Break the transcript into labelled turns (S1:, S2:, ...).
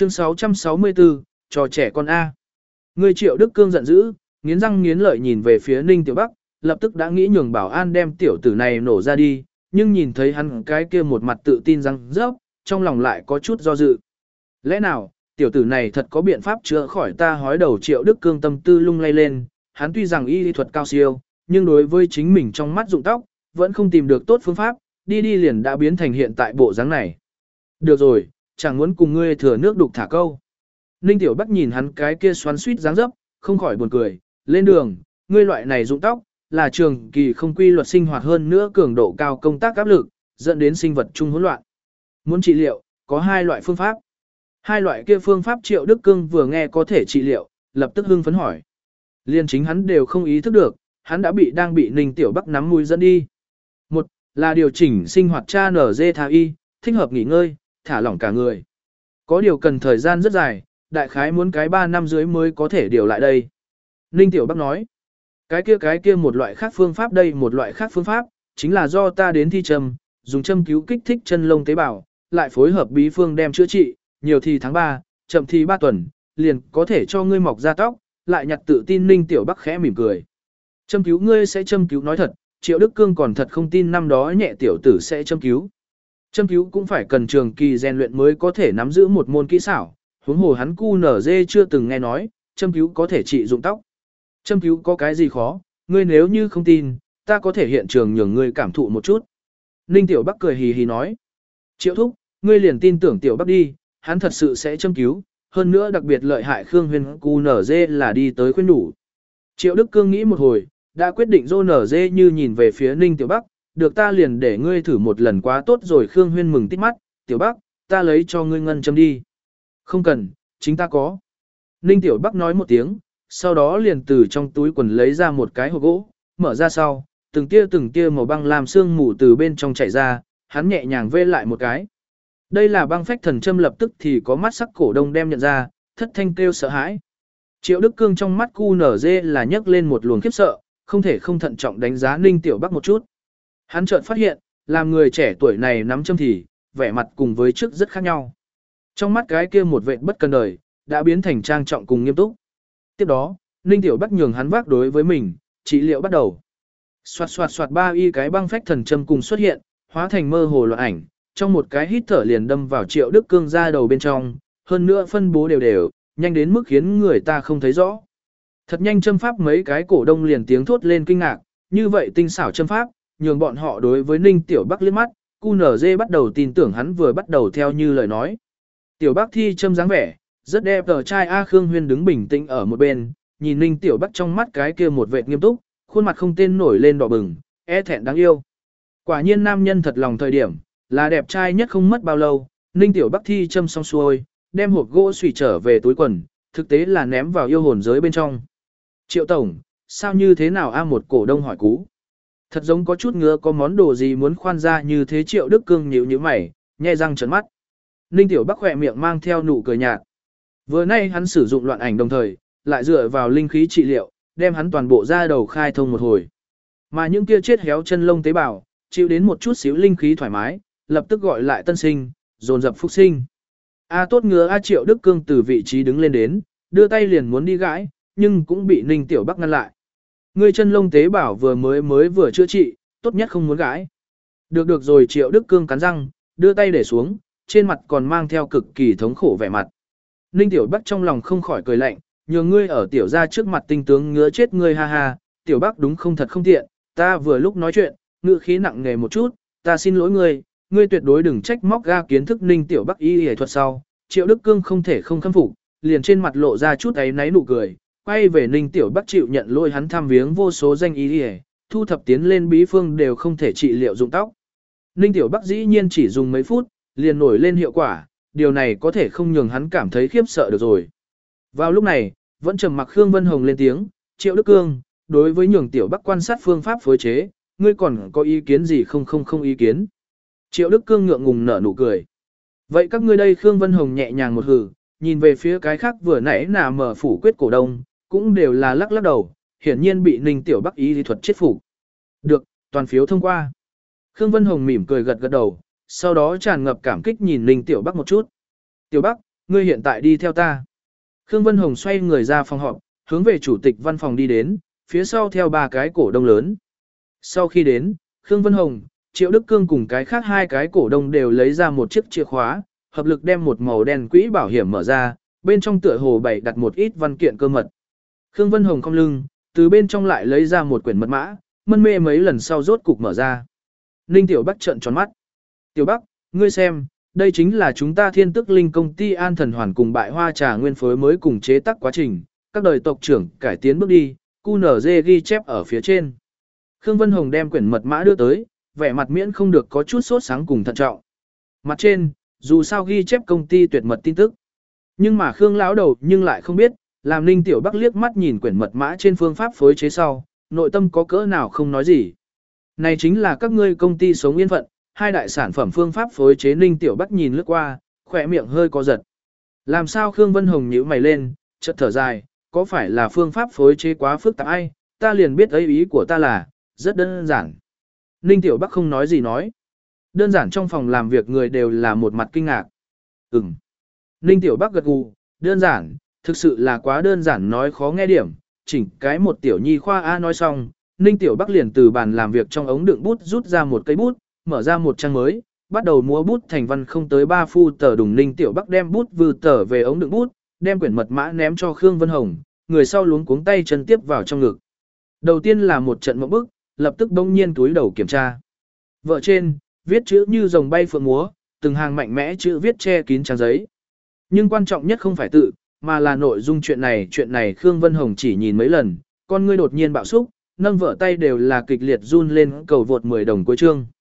S1: Chương 664, trò trẻ con A. Người Triệu Đức Cương giận dữ, nghiến răng nghiến lợi nhìn về phía Ninh Tiểu Bắc, lập tức đã nghĩ nhường bảo an đem tiểu tử này nổ ra đi, nhưng nhìn thấy hắn cái kia một mặt tự tin răng rớp, trong lòng lại có chút do dự. Lẽ nào, tiểu tử này thật có biện pháp chữa khỏi ta hói đầu Triệu Đức Cương tâm tư lung lay lên, hắn tuy rằng y lý thuật cao siêu, nhưng đối với chính mình trong mắt rụng tóc, vẫn không tìm được tốt phương pháp, đi liền đã biến thành hiện tại bộ dáng này. Được rồi, chẳng muốn cùng ngươi thừa nước đục thả câu. Ninh Tiểu Bắc nhìn hắn cái kia xoắn suýt dáng dấp, không khỏi buồn cười, lên đường, ngươi loại này rụng tóc, là trường kỳ không quy luật sinh hoạt hơn nữa cường độ cao công tác áp lực, dẫn đến sinh vật chung hỗn loạn. Muốn trị liệu, có hai loại phương pháp. Hai loại kia phương pháp Triệu Đức Cương vừa nghe có thể trị liệu, lập tức hưng phấn hỏi. Liên chính hắn đều không ý thức được, hắn đã đang bị Ninh Tiểu Bắc nắm mũi dẫn đi. Một là điều chỉnh sinh hoạt cha nở dê thà y, thích hợp nghỉ ngơi, thả lỏng cả người. Có điều cần thời gian rất dài, đại khái muốn cái 3 năm dưới mới có thể điều lại đây. Ninh Tiểu Bắc nói, cái kia một loại khác phương pháp đây một loại khác phương pháp, chính là do ta đến thi châm, dùng châm cứu kích thích chân lông tế bào, lại phối hợp bí phương đem chữa trị, nhiều thì tháng 3, chậm thì 3 tuần, liền có thể cho ngươi mọc ra tóc, lại nhặt tự tin Ninh Tiểu Bắc khẽ mỉm cười. Châm cứu ngươi sẽ châm cứu nói thật, Triệu Đức Cương còn thật không tin năm đó nhẹ tiểu tử sẽ châm cứu. Châm cứu cũng phải cần trường kỳ rèn luyện mới có thể nắm giữ một môn kỹ xảo, huống hồ hắn cu nở dê chưa từng nghe nói, châm cứu có thể trị rụng tóc. Châm cứu có cái gì khó, ngươi nếu như không tin, ta có thể hiện trường nhường ngươi cảm thụ một chút. Ninh Tiểu Bắc cười hì hì nói. Triệu thúc, ngươi liền tin tưởng Tiểu Bắc đi, hắn thật sự sẽ châm cứu, hơn nữa đặc biệt lợi hại Khương Huyên cu nở dê là đi tới khuyên đủ. Triệu Đức Cương nghĩ một hồi, đã quyết định dô nở dê như nhìn về phía Ninh Tiểu Bắc, được ta liền để ngươi thử một lần quá tốt rồi. Khương Huyên mừng tít mắt, Tiểu Bắc, ta lấy cho ngươi ngân châm đi. Không cần, chính ta có. Ninh Tiểu Bắc nói một tiếng, sau đó liền từ trong túi quần lấy ra một cái hộp gỗ, mở ra sau, từng tia màu băng làm sương mù từ bên trong chảy ra, hắn nhẹ nhàng vê lại một cái. Đây là băng phách thần châm, lập tức thì có mắt sắc cổ đông đem nhận ra, thất thanh kêu sợ hãi. Triệu Đức Cương trong mắt cu nở dê là nhấc lên một luồng khiếp sợ, không thể không thận trọng đánh giá Ninh Tiểu Bắc một chút. Hắn chợt phát hiện, làm người trẻ tuổi này nắm châm thì, vẻ mặt cùng với trước rất khác nhau. Trong mắt cái kia một vệt bất cần đời, đã biến thành trang trọng cùng nghiêm túc. Tiếp đó, Ninh Tiểu Bắc nhường hắn vác đối với mình, trị liệu bắt đầu. Xoạt ba y cái băng phách thần châm cùng xuất hiện, hóa thành mơ hồ loạn ảnh, trong một cái hít thở liền đâm vào Triệu Đức Cương ra đầu bên trong, hơn nữa phân bố đều, nhanh đến mức khiến người ta không thấy rõ. Thật nhanh châm pháp mấy cái cổ đông liền tiếng thốt lên kinh ngạc, như vậy tinh xảo châm pháp, nhường bọn họ đối với Ninh Tiểu Bắc liếc mắt, QNZ bắt đầu tin tưởng hắn vừa bắt đầu theo như lời nói. Tiểu Bắc thi châm dáng vẻ, rất đẹp tờ trai A. Khương Huyên đứng bình tĩnh ở một bên, nhìn Ninh Tiểu Bắc trong mắt cái kia một vệt nghiêm túc, khuôn mặt không tên nổi lên đỏ bừng, e thẹn đáng yêu. Quả nhiên nam nhân thật lòng thời điểm, là đẹp trai nhất không mất bao lâu. Ninh Tiểu Bắc thi châm xong xuôi, đem hộp gỗ xùy trở về túi quần, thực tế là ném vào yêu hồn giới bên trong. Triệu tổng, sao như thế nào A? Một cổ đông hỏi cú. Thật giống có chút ngứa có món đồ gì muốn khoan ra như thế. Triệu Đức Cương nhíu nhíu mày, nhe răng trợn mắt. Ninh Tiểu Bắc khỏe miệng mang theo nụ cười nhạt. Vừa nay hắn sử dụng loạn ảnh đồng thời, lại dựa vào linh khí trị liệu, đem hắn toàn bộ da đầu khai thông một hồi. Mà những kia chết héo chân lông tế bào, chịu đến một chút xíu linh khí thoải mái, lập tức gọi lại tân sinh, dồn dập phúc sinh. A tốt ngứa A. Triệu Đức Cương từ vị trí đứng lên đến, đưa tay liền muốn đi gãi, nhưng cũng bị Ninh Tiểu Bắc ngăn lại. Ngươi chân lông tế bào vừa chữa trị, tốt nhất không muốn gãi. Được rồi. Triệu Đức Cương cắn răng, đưa tay để xuống, trên mặt còn mang theo cực kỳ thống khổ vẻ mặt. Ninh Tiểu Bắc trong lòng không khỏi cười lạnh, nhường ngươi ở tiểu gia trước mặt tinh tướng ngứa chết ngươi ha ha. Tiểu Bắc đúng không thật không tiện, ta vừa lúc nói chuyện, ngữ khí nặng nề một chút, ta xin lỗi ngươi tuyệt đối đừng trách móc ga kiến thức Ninh Tiểu Bắc y y thuật sau. Triệu Đức Cương không thể không khâm phục, liền trên mặt lộ ra chút áy náy nụ cười, quay về Ninh Tiểu Bắc chịu nhận lỗi hắn tham viếng vô số danh y y, thu thập tiến lên bí phương đều không thể trị liệu dụng tóc. Ninh Tiểu Bắc dĩ nhiên chỉ dùng mấy phút, liền nổi lên hiệu quả, điều này có thể không nhường hắn cảm thấy khiếp sợ được rồi. Vào lúc này, vẫn trầm mặc Khương Vân Hồng lên tiếng, Triệu Đức Cương, đối với nhường Tiểu Bắc quan sát phương pháp phối chế, ngươi còn có ý kiến gì không ý kiến. Triệu Đức Cương ngượng ngùng nở nụ cười. Vậy các ngươi đây? Khương Vân Hồng nhẹ nhàng một hừ, nhìn về phía cái khác vừa nãy là mở phủ quyết cổ đông, cũng đều là lắc lắc đầu, hiển nhiên bị Ninh Tiểu Bắc y lý thuật chết phục. Được, toàn phiếu thông qua. Khương Vân Hồng mỉm cười gật gật đầu, sau đó tràn ngập cảm kích nhìn Ninh Tiểu Bắc một chút. Tiểu Bắc, ngươi hiện tại đi theo ta. Khương Vân Hồng xoay người ra phòng họp, hướng về chủ tịch văn phòng đi đến, phía sau theo 3 cái cổ đông lớn. Sau khi đến, Khương Vân Hồng, Triệu Đức Cương cùng cái khác 2 cái cổ đông đều lấy ra một chiếc chìa khóa, hợp lực đem một màu đen quỹ bảo hiểm mở ra, bên trong tựa hồ bày đặt một ít văn kiện cơ mật. Khương Vân Hồng cong lưng, từ bên trong lại lấy ra một quyển mật mã, mân mê mấy lần sau rốt cục mở ra. Ninh Tiểu Bắc trợn tròn mắt. Tiểu Bắc, ngươi xem, đây chính là chúng ta Thiên Tức Linh công ty An Thần Hoàn cùng Bại Hoa Trà nguyên phối mới cùng chế tác quá trình, các đời tộc trưởng cải tiến bước đi, QNZ ghi chép ở phía trên. Khương Vân Hồng đem quyển mật mã đưa tới, vẻ mặt miễn không được có chút sốt sáng cùng thận trọng. Mặt trên, dù sao ghi chép công ty tuyệt mật tin tức. Nhưng mà Khương lão đầu nhưng lại không biết, làm Ninh Tiểu Bắc liếc mắt nhìn quyển mật mã trên phương pháp phối chế sau, nội tâm có cỡ nào không nói gì. Này chính là các ngươi công ty sống yên phận, 2 đại sản phẩm phương pháp phối chế. Ninh Tiểu Bắc nhìn lướt qua, khỏe miệng hơi co giật. Làm sao Khương Vân Hồng nhíu mày lên, chợt thở dài, có phải là phương pháp phối chế quá phức tạp ai, ta liền biết ấy ý của ta là, rất đơn giản. Ninh Tiểu Bắc không nói gì nói. Đơn giản trong phòng làm việc người đều là một mặt kinh ngạc. Ninh Tiểu Bắc gật gù, đơn giản, thực sự là quá đơn giản nói khó nghe điểm, chỉnh cái một tiểu nhi khoa A nói xong, Ninh Tiểu Bắc liền từ bàn làm việc trong ống đựng bút rút ra một cây bút, mở ra một trang mới, bắt đầu múa bút thành văn không tới 3 phu tờ đùng. Ninh Tiểu Bắc đem bút vừ tờ về ống đựng bút, đem quyển mật mã ném cho Khương Vân Hồng, người sau luống cuống tay chân tiếp vào trong ngực. Đầu tiên là một trận mộng bức, lập tức bỗng nhiên túi đầu kiểm tra. Vợ trên, viết chữ như rồng bay phượng múa, từng hàng mạnh mẽ chữ viết che kín trang giấy. Nhưng quan trọng nhất không phải tự, mà là nội dung chuyện này Khương Vân Hồng chỉ nhìn mấy lần, con ngươi đột nhiên bạo xúc, nâng vợ tay đều là kịch liệt run lên. Cầu vượt 10 đồng cuối chương.